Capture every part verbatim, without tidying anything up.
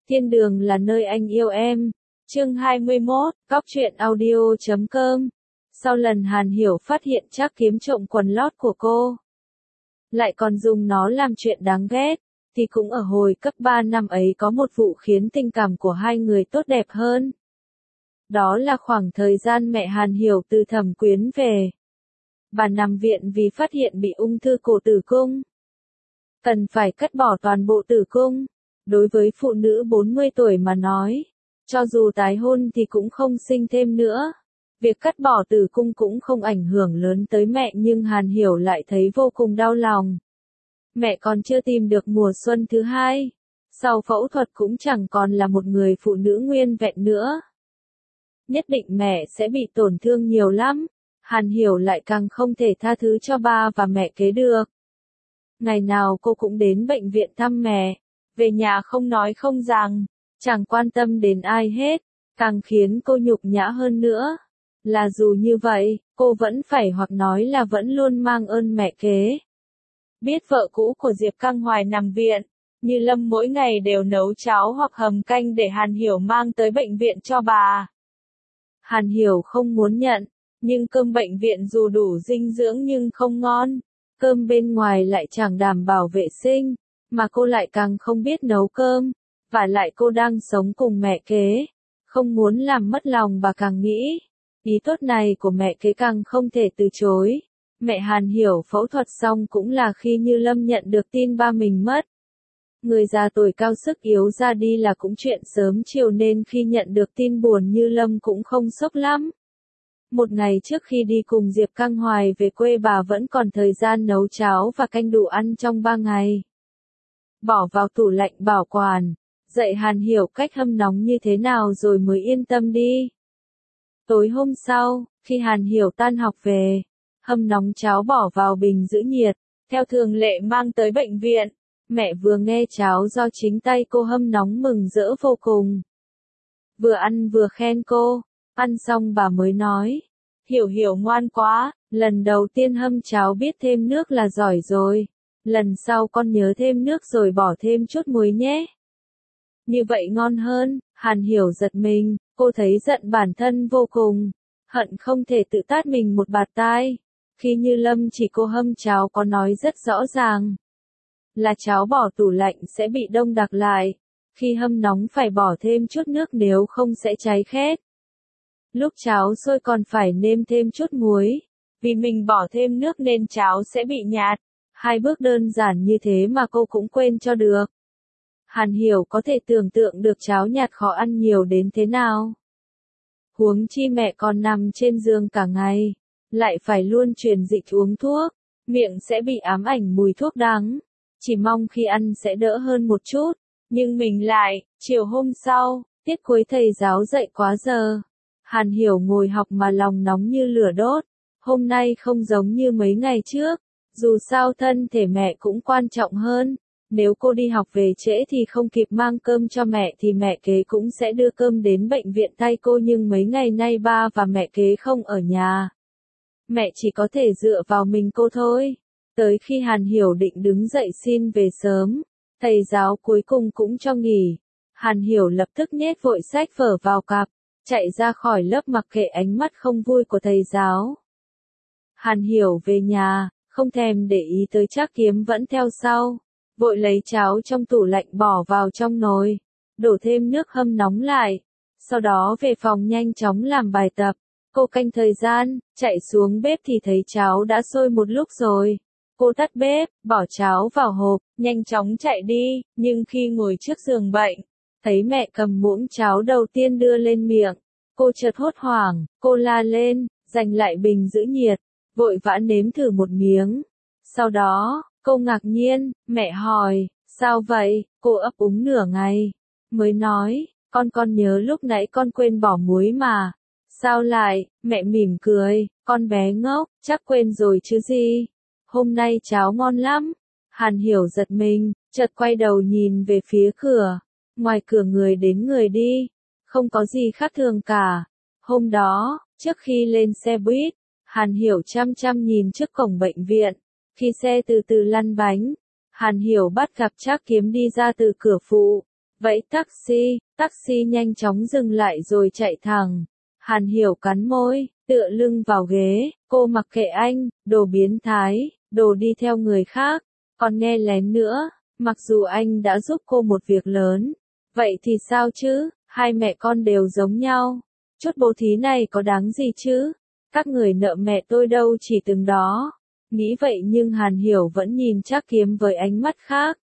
Thiên đường là nơi anh yêu em. Chương hai mươi mốt, Cóc truyện audio chấm com. Sau lần Hàn Hiểu phát hiện Trác Kiếm trộm quần lót của cô, lại còn dùng nó làm chuyện đáng ghét, thì cũng ở hồi cấp ba năm ấy có một vụ khiến tình cảm của hai người tốt đẹp hơn. Đó là khoảng thời gian mẹ Hàn Hiểu từ Thẩm Quyến về. Bà nằm viện vì phát hiện bị ung thư cổ tử cung. Cần phải cắt bỏ toàn bộ tử cung. Đối với phụ nữ bốn mươi tuổi mà nói, cho dù tái hôn thì cũng không sinh thêm nữa. Việc cắt bỏ tử cung cũng không ảnh hưởng lớn tới mẹ, nhưng Hàn Hiểu lại thấy vô cùng đau lòng. Mẹ còn chưa tìm được mùa xuân thứ hai. Sau phẫu thuật cũng chẳng còn là một người phụ nữ nguyên vẹn nữa. Nhất định mẹ sẽ bị tổn thương nhiều lắm. Hàn Hiểu lại càng không thể tha thứ cho ba và mẹ kế được. Ngày nào cô cũng đến bệnh viện thăm mẹ. Về nhà không nói không rằng, chẳng quan tâm đến ai hết, càng khiến cô nhục nhã hơn nữa. Là dù như vậy, cô vẫn phải hoặc nói là vẫn luôn mang ơn mẹ kế. Biết vợ cũ của Diệp Căng Hoài nằm viện, Như Lâm mỗi ngày đều nấu cháo hoặc hầm canh để Hàn Hiểu mang tới bệnh viện cho bà. Hàn Hiểu không muốn nhận, nhưng cơm bệnh viện dù đủ dinh dưỡng nhưng không ngon. Cơm bên ngoài lại chẳng đảm bảo vệ sinh, mà cô lại càng không biết nấu cơm, và lại cô đang sống cùng mẹ kế, không muốn làm mất lòng bà càng nghĩ. Ý tốt này của mẹ kế càng không thể từ chối. Mẹ Hàn Hiểu phẫu thuật xong cũng là khi Như Lâm nhận được tin ba mình mất. Người già tuổi cao sức yếu ra đi là cũng chuyện sớm chiều, nên khi nhận được tin buồn Như Lâm cũng không sốc lắm. Một ngày trước khi đi cùng Diệp Căng Hoài về quê, bà vẫn còn thời gian nấu cháo và canh đủ ăn trong ba ngày. Bỏ vào tủ lạnh bảo quản, dạy Hàn Hiểu cách hâm nóng như thế nào rồi mới yên tâm đi. Tối hôm sau, khi Hàn Hiểu tan học về, hâm nóng cháo bỏ vào bình giữ nhiệt, theo thường lệ mang tới bệnh viện. Mẹ vừa nghe cháo do chính tay cô hâm nóng mừng rỡ vô cùng. Vừa ăn vừa khen cô, ăn xong bà mới nói, Hiểu Hiểu ngoan quá, lần đầu tiên hâm cháo biết thêm nước là giỏi rồi. Lần sau con nhớ thêm nước rồi bỏ thêm chút muối nhé. Như vậy ngon hơn. Hàn Hiểu giật mình, cô thấy giận bản thân vô cùng, hận không thể tự tát mình một bạt tai. Khi Như Lâm chỉ cô hâm cháo có nói rất rõ ràng, là cháo bỏ tủ lạnh sẽ bị đông đặc lại, khi hâm nóng phải bỏ thêm chút nước nếu không sẽ cháy khét. Lúc cháo sôi còn phải nêm thêm chút muối, vì mình bỏ thêm nước nên cháo sẽ bị nhạt. Hai bước đơn giản như thế mà cô cũng quên cho được. Hàn Hiểu có thể tưởng tượng được cháo nhạt khó ăn nhiều đến thế nào. Huống chi mẹ còn nằm trên giường cả ngày, lại phải luôn truyền dịch uống thuốc, miệng sẽ bị ám ảnh mùi thuốc đắng. Chỉ mong khi ăn sẽ đỡ hơn một chút, nhưng mình lại, chiều hôm sau, tiết cuối thầy giáo dạy quá giờ. Hàn Hiểu ngồi học mà lòng nóng như lửa đốt, hôm nay không giống như mấy ngày trước. Dù sao thân thể mẹ cũng quan trọng hơn, nếu cô đi học về trễ thì không kịp mang cơm cho mẹ thì mẹ kế cũng sẽ đưa cơm đến bệnh viện thay cô, nhưng mấy ngày nay ba và mẹ kế không ở nhà. Mẹ chỉ có thể dựa vào mình cô thôi. Tới khi Hàn Hiểu định đứng dậy xin về sớm, thầy giáo cuối cùng cũng cho nghỉ. Hàn Hiểu lập tức nhét vội sách vở vào cặp, chạy ra khỏi lớp mặc kệ ánh mắt không vui của thầy giáo. Hàn Hiểu về nhà, không thèm để ý tới Trác Kiếm vẫn theo sau, vội lấy cháo trong tủ lạnh bỏ vào trong nồi, đổ thêm nước hâm nóng lại, sau đó về phòng nhanh chóng làm bài tập. Cô canh thời gian, chạy xuống bếp thì thấy cháo đã sôi một lúc rồi. Cô tắt bếp, bỏ cháo vào hộp, nhanh chóng chạy đi, nhưng khi ngồi trước giường bệnh, thấy mẹ cầm muỗng cháo đầu tiên đưa lên miệng, cô chợt hốt hoảng, cô la lên, giành lại bình giữ nhiệt, vội vã nếm thử một miếng. Sau đó, cô ngạc nhiên, mẹ hỏi, sao vậy? Cô ấp úng nửa ngày, mới nói, con con nhớ lúc nãy con quên bỏ muối mà. Sao lại? Mẹ mỉm cười, con bé ngốc, chắc quên rồi chứ gì. Hôm nay cháo ngon lắm. Hàn Hiểu giật mình, chợt quay đầu nhìn về phía cửa. Ngoài cửa người đến người đi, không có gì khác thường cả. Hôm đó, trước khi lên xe buýt, Hàn Hiểu chăm chăm nhìn trước cổng bệnh viện. Khi xe từ từ lăn bánh, Hàn Hiểu bắt gặp Trác Kiếm đi ra từ cửa phụ. Vẫy taxi, taxi nhanh chóng dừng lại rồi chạy thẳng. Hàn Hiểu cắn môi, tựa lưng vào ghế, cô mặc kệ anh, đồ biến thái, đồ đi theo người khác, còn nghe lén nữa, mặc dù anh đã giúp cô một việc lớn. Vậy thì sao chứ, hai mẹ con đều giống nhau. Chút bố thí này có đáng gì chứ? Các người nợ mẹ tôi đâu chỉ từng đó. Nghĩ vậy nhưng Hàn Hiểu vẫn nhìn Trác Kiếm với ánh mắt khác.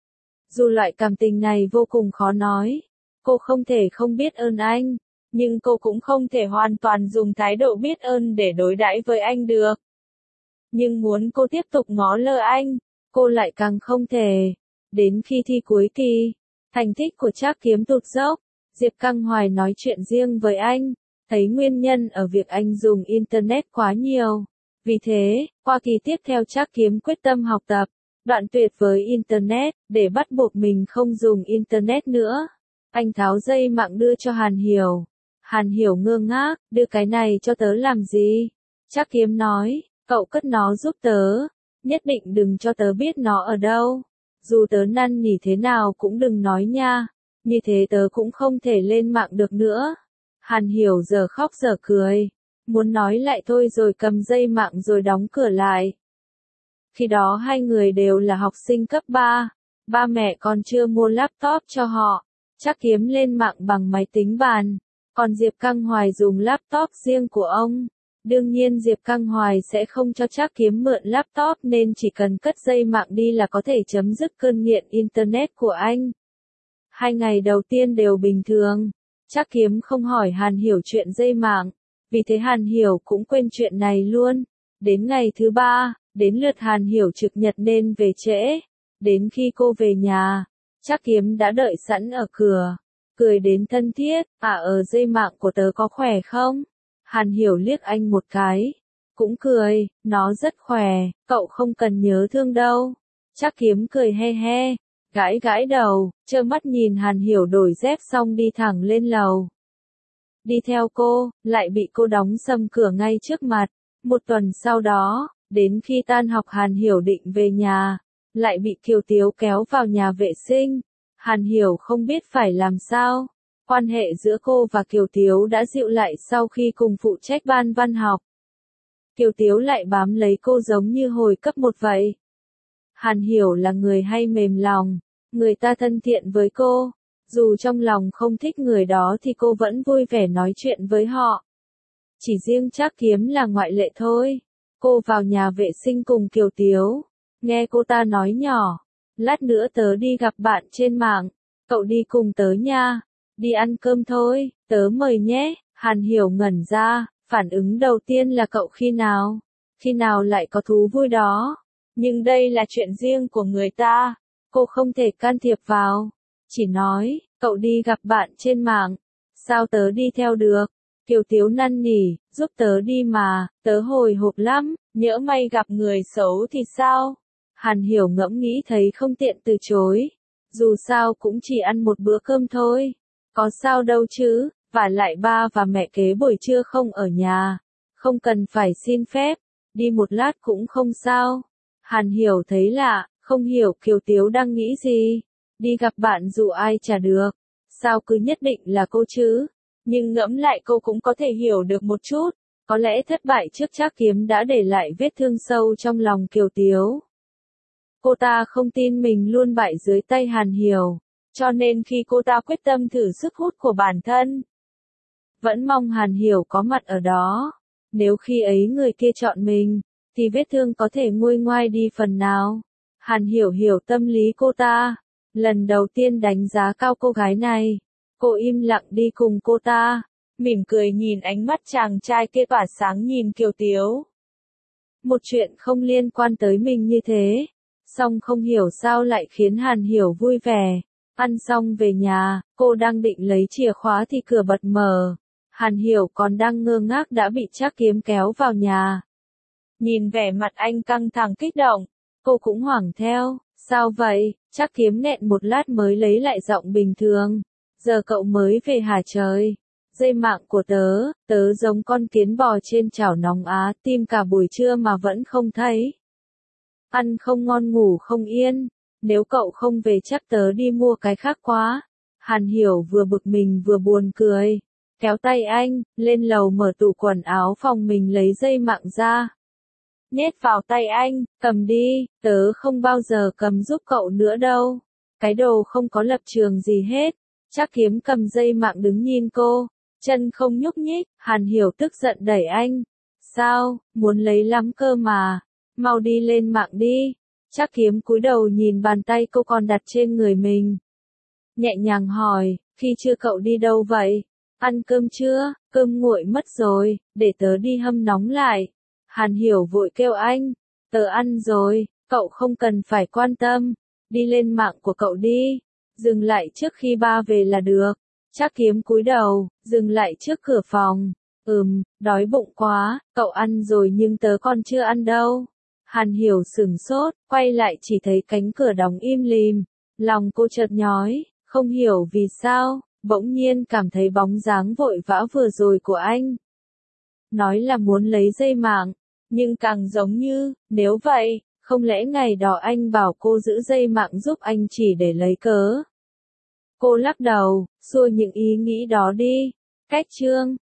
Dù loại cảm tình này vô cùng khó nói, cô không thể không biết ơn anh, nhưng cô cũng không thể hoàn toàn dùng thái độ biết ơn để đối đãi với anh được. Nhưng muốn cô tiếp tục ngó lơ anh, cô lại càng không thể. Đến khi thi cuối kỳ, thành tích của Trác Kiếm tụt dốc, Diệp Căng Hoài nói chuyện riêng với anh, thấy nguyên nhân ở việc anh dùng Internet quá nhiều. Vì thế, qua kỳ tiếp theo Trác Kiếm quyết tâm học tập, đoạn tuyệt với Internet, để bắt buộc mình không dùng Internet nữa. Anh tháo dây mạng đưa cho Hàn Hiểu. Hàn Hiểu ngơ ngác, đưa cái này cho tớ làm gì? Trác Kiếm nói, cậu cất nó giúp tớ, nhất định đừng cho tớ biết nó ở đâu. Dù tớ năn nỉ thế nào cũng đừng nói nha, như thế tớ cũng không thể lên mạng được nữa. Hàn Hiểu giờ khóc giờ cười, muốn nói lại thôi rồi cầm dây mạng rồi đóng cửa lại. Khi đó hai người đều là học sinh cấp ba, ba mẹ còn chưa mua laptop cho họ, Trác Kiếm lên mạng bằng máy tính bàn, còn Diệp Căng Hoài dùng laptop riêng của ông. Đương nhiên Diệp Căng Hoài sẽ không cho Trác Kiếm mượn laptop nên chỉ cần cất dây mạng đi là có thể chấm dứt cơn nghiện Internet của anh. Hai ngày đầu tiên đều bình thường, Trác Kiếm không hỏi Hàn Hiểu chuyện dây mạng, vì thế Hàn Hiểu cũng quên chuyện này luôn. Đến ngày thứ ba, đến lượt Hàn Hiểu trực nhật nên về trễ. Đến khi cô về nhà, Trác Kiếm đã đợi sẵn ở cửa, cười đến thân thiết, à ở dây mạng của tớ có khỏe không? Hàn Hiểu liếc anh một cái, cũng cười, nó rất khỏe, cậu không cần nhớ thương đâu. Trác Kiếm cười he he, gãi gãi đầu, trơ mắt nhìn Hàn Hiểu đổi dép xong đi thẳng lên lầu. Đi theo cô, lại bị cô đóng sầm cửa ngay trước mặt. Một tuần sau đó, đến khi tan học Hàn Hiểu định về nhà, lại bị Kiều Tiếu kéo vào nhà vệ sinh. Hàn Hiểu không biết phải làm sao. Quan hệ giữa cô và Kiều Tiếu đã dịu lại sau khi cùng phụ trách ban văn học. Kiều Tiếu lại bám lấy cô giống như hồi cấp một vậy. Hàn Hiểu là người hay mềm lòng, người ta thân thiện với cô. Dù trong lòng không thích người đó thì cô vẫn vui vẻ nói chuyện với họ. Chỉ riêng Trác Kiếm là ngoại lệ thôi. Cô vào nhà vệ sinh cùng Kiều Tiếu, nghe cô ta nói nhỏ, lát nữa tớ đi gặp bạn trên mạng, cậu đi cùng tớ nha, đi ăn cơm thôi, tớ mời nhé. Hàn Hiểu ngẩn ra, phản ứng đầu tiên là cậu khi nào, khi nào lại có thú vui đó, nhưng đây là chuyện riêng của người ta, cô không thể can thiệp vào, chỉ nói, cậu đi gặp bạn trên mạng, sao tớ đi theo được. Kiều Tiếu năn nỉ, giúp tớ đi mà, tớ hồi hộp lắm, nhỡ may gặp người xấu thì sao? Hàn Hiểu ngẫm nghĩ thấy không tiện từ chối, dù sao cũng chỉ ăn một bữa cơm thôi, có sao đâu chứ, và lại ba và mẹ kế buổi trưa không ở nhà, không cần phải xin phép, đi một lát cũng không sao. Hàn Hiểu thấy lạ, không hiểu Kiều Tiếu đang nghĩ gì, đi gặp bạn dụ ai chả được, sao cứ nhất định là cô chứ? Nhưng ngẫm lại cô cũng có thể hiểu được một chút, có lẽ thất bại trước Trác Kiếm đã để lại vết thương sâu trong lòng Kiều Tiếu. Cô ta không tin mình luôn bại dưới tay Hàn Hiểu, cho nên khi cô ta quyết tâm thử sức hút của bản thân, vẫn mong Hàn Hiểu có mặt ở đó. Nếu khi ấy người kia chọn mình, thì vết thương có thể nguôi ngoai đi phần nào. Hàn Hiểu hiểu tâm lý cô ta, lần đầu tiên đánh giá cao cô gái này. Cô im lặng đi cùng cô ta, mỉm cười nhìn ánh mắt chàng trai kia tỏa sáng nhìn Kiều Tiếu. Một chuyện không liên quan tới mình như thế, song không hiểu sao lại khiến Hàn Hiểu vui vẻ. Ăn xong về nhà, cô đang định lấy chìa khóa thì cửa bật mở. Hàn Hiểu còn đang ngơ ngác đã bị Trác Kiếm kéo vào nhà. Nhìn vẻ mặt anh căng thẳng kích động, cô cũng hoảng theo, sao vậy? Trác Kiếm nghẹn một lát mới lấy lại giọng bình thường. Giờ cậu mới về hả trời? Dây mạng của tớ, tớ giống con kiến bò trên chảo nóng á, tìm cả buổi trưa mà vẫn không thấy. Ăn không ngon ngủ không yên, nếu cậu không về chắc tớ đi mua cái khác quá. Hàn Hiểu vừa bực mình vừa buồn cười. Kéo tay anh, lên lầu mở tủ quần áo phòng mình lấy dây mạng ra. Nhét vào tay anh, cầm đi, tớ không bao giờ cầm giúp cậu nữa đâu. Cái đồ không có lập trường gì hết. Trác Kiếm cầm dây mạng đứng nhìn cô, chân không nhúc nhích. Hàn Hiểu tức giận đẩy anh. Sao, muốn lấy lắm cơ mà, mau đi lên mạng đi. Trác Kiếm cúi đầu nhìn bàn tay cô còn đặt trên người mình. Nhẹ nhàng hỏi, khi chưa cậu đi đâu vậy? Ăn cơm chưa? Cơm nguội mất rồi, để tớ đi hâm nóng lại. Hàn Hiểu vội kêu anh, tớ ăn rồi, cậu không cần phải quan tâm, đi lên mạng của cậu đi, dừng lại trước khi ba về là được. Trác Kiếm cúi đầu, dừng lại trước cửa phòng, ừm, đói bụng quá, cậu ăn rồi nhưng tớ còn chưa ăn đâu. Hàn Hiểu sửng sốt, quay lại chỉ thấy cánh cửa đóng im lìm, lòng cô chợt nhói, không hiểu vì sao, bỗng nhiên cảm thấy bóng dáng vội vã vừa rồi của anh. Nói là muốn lấy dây mạng, nhưng càng giống như, nếu vậy, không lẽ ngày đó anh bảo cô giữ dây mạng giúp anh chỉ để lấy cớ. Cô lắc đầu, xua những ý nghĩ đó đi. Cách chương